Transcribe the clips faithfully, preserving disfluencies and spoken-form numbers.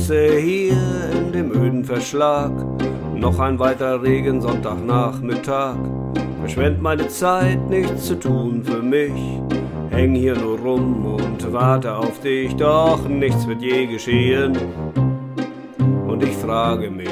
sitze hier in dem öden Verschlag, noch ein weiterer Regensonntagnachmittag. Verschwend meine Zeit, nichts zu tun für mich. Häng hier nur rum und warte auf dich, doch nichts wird je geschehen. Und ich frage mich,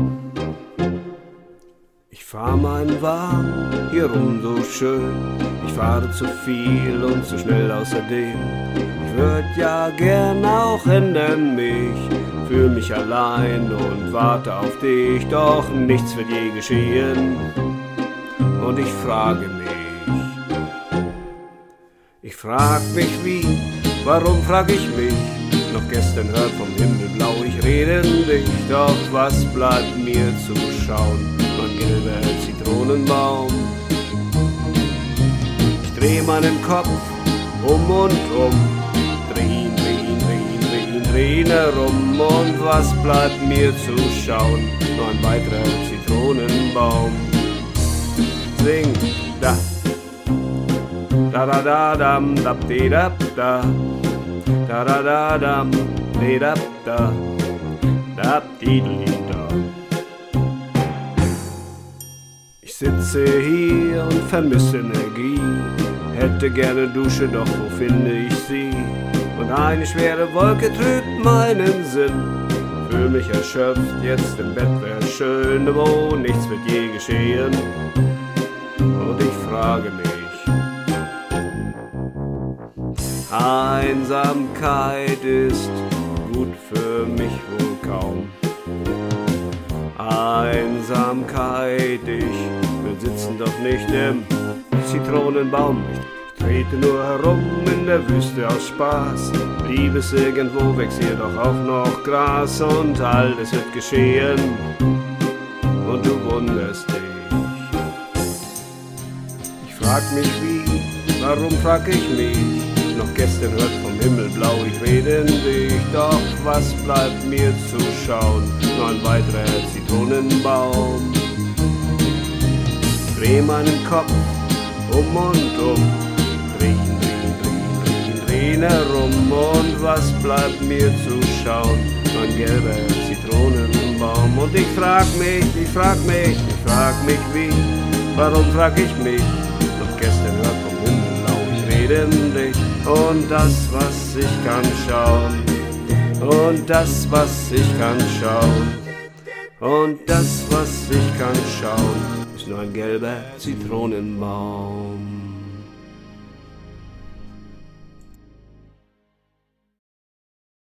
ich fahr meinen Wagen hier rum so schön, ich fahre zu viel und zu schnell außerdem. Ich würd ja gern auch ändern mich, fühl mich allein und warte auf dich, doch nichts wird je geschehen. Und ich frage mich, ich frag mich wie, warum frag ich mich? Noch gestern hört vom Himmel blau, ich rede nicht, doch was bleibt mir zu schauen? Mein gelber Zitronenbaum. Ich dreh meinen Kopf um und um, dreh ihn, dreh ihn, dreh ihn, dreh ihn, dreh ihn herum, und was bleibt mir zu schauen? Nur ein weiterer Zitronenbaum. Sing, da, da da da dam, dab de dab da, da da da dam, de dab da, dab dideli da. Ich sitze hier und vermisse Energie, hätte gerne Dusche, doch wo finde ich sie? Und eine schwere Wolke trübt meinen Sinn, fühl mich erschöpft, jetzt im Bett wär's schön, wo nichts wird je geschehen. Und ich frage mich, Einsamkeit ist gut für mich wohl kaum. Einsamkeit, ich will sitzen doch nicht im Zitronenbaum. Ich trete nur herum in der Wüste aus Spaß. Liebes, irgendwo wächst hier doch auch noch Gras, und alles wird geschehen und du wunderst dich. Ich frag mich wie, warum frag ich mich? Noch gestern hört vom Himmel blau, ich rede nicht, doch was bleibt mir zu schauen? Nur ein weiterer Zitronenbaum. Dreh meinen Kopf um und um, dreh ihn, dreh ihn, dreh ihn, dreh ihn, dreh ihn herum, und was bleibt mir zu schauen? Nur ein gelber Zitronenbaum. Und ich frag mich, ich frag mich, ich frag mich wie, warum frag ich mich? Noch gestern hört vom Himmel blau, ich rede nicht, und das, was ich kann schauen, und das, was ich kann schauen, und das, was ich kann schauen, ist nur ein gelber Zitronenbaum.